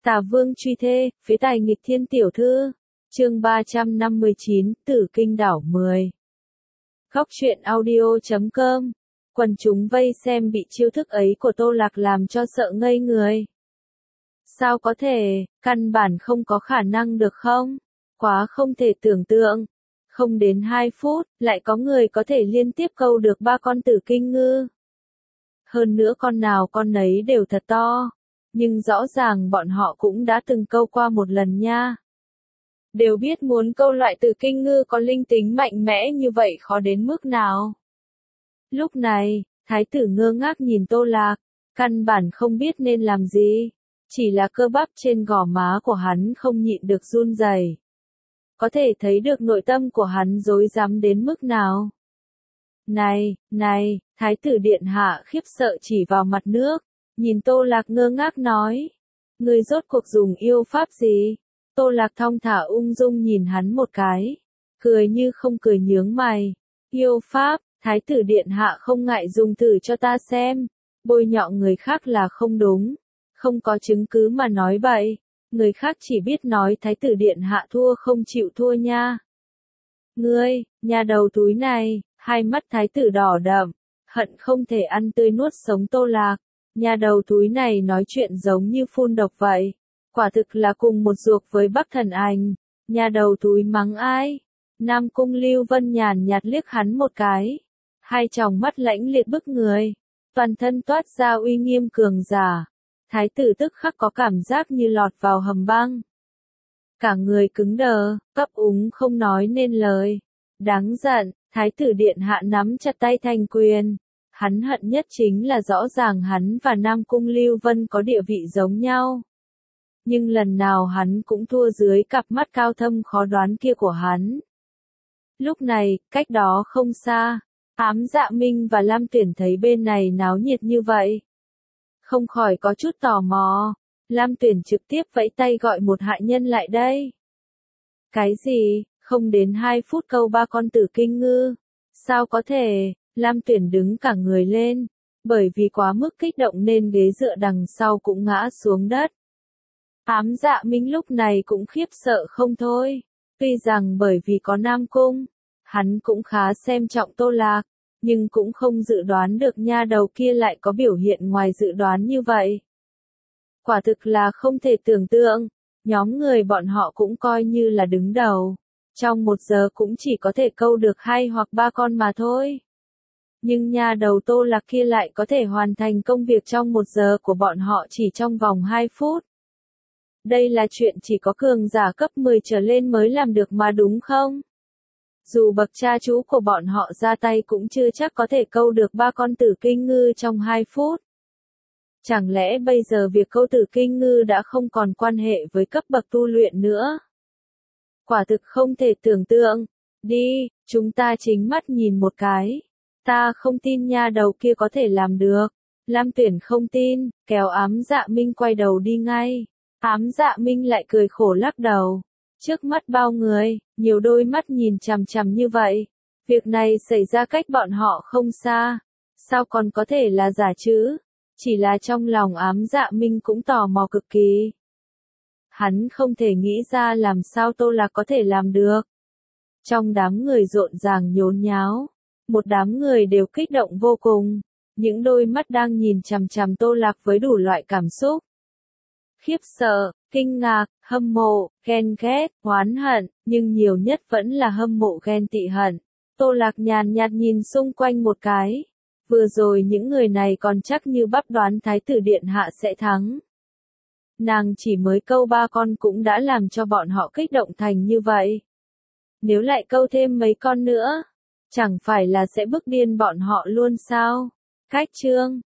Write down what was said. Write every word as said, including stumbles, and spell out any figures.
Tả Vương truy thê, phế tài nghịch thiên tiểu thư. Chương ba trăm năm mươi chín, Tử Kinh Đảo mười. Góc truyện audio chấm com. Quần chúng vây xem bị chiêu thức ấy của Tô Lạc làm cho sợ ngây người. Sao có thể, căn bản không có khả năng được không? Quá không thể tưởng tượng. Không đến hai phút, lại có người có thể liên tiếp câu được ba con tử kinh ngư. Hơn nữa con nào con nấy đều thật to. Nhưng rõ ràng bọn họ cũng đã từng câu qua một lần nha. Đều biết muốn câu loại tử kinh ngư có linh tính mạnh mẽ như vậy khó đến mức nào. Lúc này, thái tử ngơ ngác nhìn Tô Lạc, căn bản không biết nên làm gì. Chỉ là cơ bắp trên gò má của hắn không nhịn được run rẩy. Có thể thấy được nội tâm của hắn rối rắm đến mức nào. Này, này, thái tử điện hạ khiếp sợ chỉ vào mặt nước. Nhìn Tô Lạc ngơ ngác nói. Người rốt cuộc dùng yêu pháp gì? Tô Lạc thong thả ung dung nhìn hắn một cái. Cười như không cười nhướng mày. Yêu pháp, thái tử điện hạ không ngại dùng thử cho ta xem. Bôi nhọ người khác là không đúng. Không có chứng cứ mà nói bậy. Người khác chỉ biết nói thái tử điện hạ thua không chịu thua nha. Ngươi, nhà đầu túi này, hai mắt thái tử đỏ đậm. Hận không thể ăn tươi nuốt sống Tô Lạc. Nhà đầu túi này nói chuyện giống như phun độc vậy. Quả thực là cùng một ruột với Bắc Thần Ảnh. Nhà đầu túi mắng ai? Nam Cung Lưu Vân nhàn nhạt liếc hắn một cái. Hai tròng mắt lãnh liệt bức người. Toàn thân toát ra uy nghiêm cường giả. Thái tử tức khắc có cảm giác như lọt vào hầm băng. Cả người cứng đờ, cấp úng không nói nên lời. Đáng giận, thái tử điện hạ nắm chặt tay thành quyền. Hắn hận nhất chính là rõ ràng hắn và Nam Cung Lưu Vân có địa vị giống nhau. Nhưng lần nào hắn cũng thua dưới cặp mắt cao thâm khó đoán kia của hắn. Lúc này, cách đó không xa, Ám Dạ Minh và Lam Tuyển thấy bên này náo nhiệt như vậy. Không khỏi có chút tò mò, Lam Tuyển trực tiếp vẫy tay gọi một hạ nhân lại đây. Cái gì, không đến hai phút câu ba con tử kinh ngư, sao có thể? Lam Tuyển đứng cả người lên, bởi vì quá mức kích động nên ghế dựa đằng sau cũng ngã xuống đất. Ám Dạ Minh lúc này cũng khiếp sợ không thôi, tuy rằng bởi vì có Nam Cung, hắn cũng khá xem trọng Tô Lạc, nhưng cũng không dự đoán được nha đầu kia lại có biểu hiện ngoài dự đoán như vậy. Quả thực là không thể tưởng tượng, nhóm người bọn họ cũng coi như là đứng đầu, trong một giờ cũng chỉ có thể câu được hai hoặc ba con mà thôi. Nhưng nhà đầu Tô Lạc kia lại có thể hoàn thành công việc trong một giờ của bọn họ chỉ trong vòng hai phút. Đây là chuyện chỉ có cường giả cấp mười trở lên mới làm được mà đúng không? Dù bậc cha chú của bọn họ ra tay cũng chưa chắc có thể câu được ba con tử kinh ngư trong hai phút. Chẳng lẽ bây giờ việc câu tử kinh ngư đã không còn quan hệ với cấp bậc tu luyện nữa? Quả thực không thể tưởng tượng. Đi, chúng ta chính mắt nhìn một cái. Ta không tin nha đầu kia có thể làm được. Lam Tuyển không tin, kéo Ám Dạ Minh quay đầu đi ngay. Ám Dạ Minh lại cười khổ lắc đầu. Trước mắt bao người, nhiều đôi mắt nhìn chằm chằm như vậy. Việc này xảy ra cách bọn họ không xa. Sao còn có thể là giả chứ? Chỉ là trong lòng Ám Dạ Minh cũng tò mò cực kỳ. Hắn không thể nghĩ ra làm sao Tô Lạc có thể làm được. Trong đám người rộn ràng nhốn nháo. Một đám người đều kích động vô cùng. Những đôi mắt đang nhìn chằm chằm Tô Lạc với đủ loại cảm xúc. Khiếp sợ, kinh ngạc, hâm mộ, ghen ghét, oán hận, nhưng nhiều nhất vẫn là hâm mộ ghen tị hận. Tô Lạc nhàn nhạt nhìn xung quanh một cái. Vừa rồi những người này còn chắc như bắp đoán thái tử điện hạ sẽ thắng. Nàng chỉ mới câu ba con cũng đã làm cho bọn họ kích động thành như vậy. Nếu lại câu thêm mấy con nữa, chẳng phải là sẽ bức điên bọn họ luôn sao? Cách chương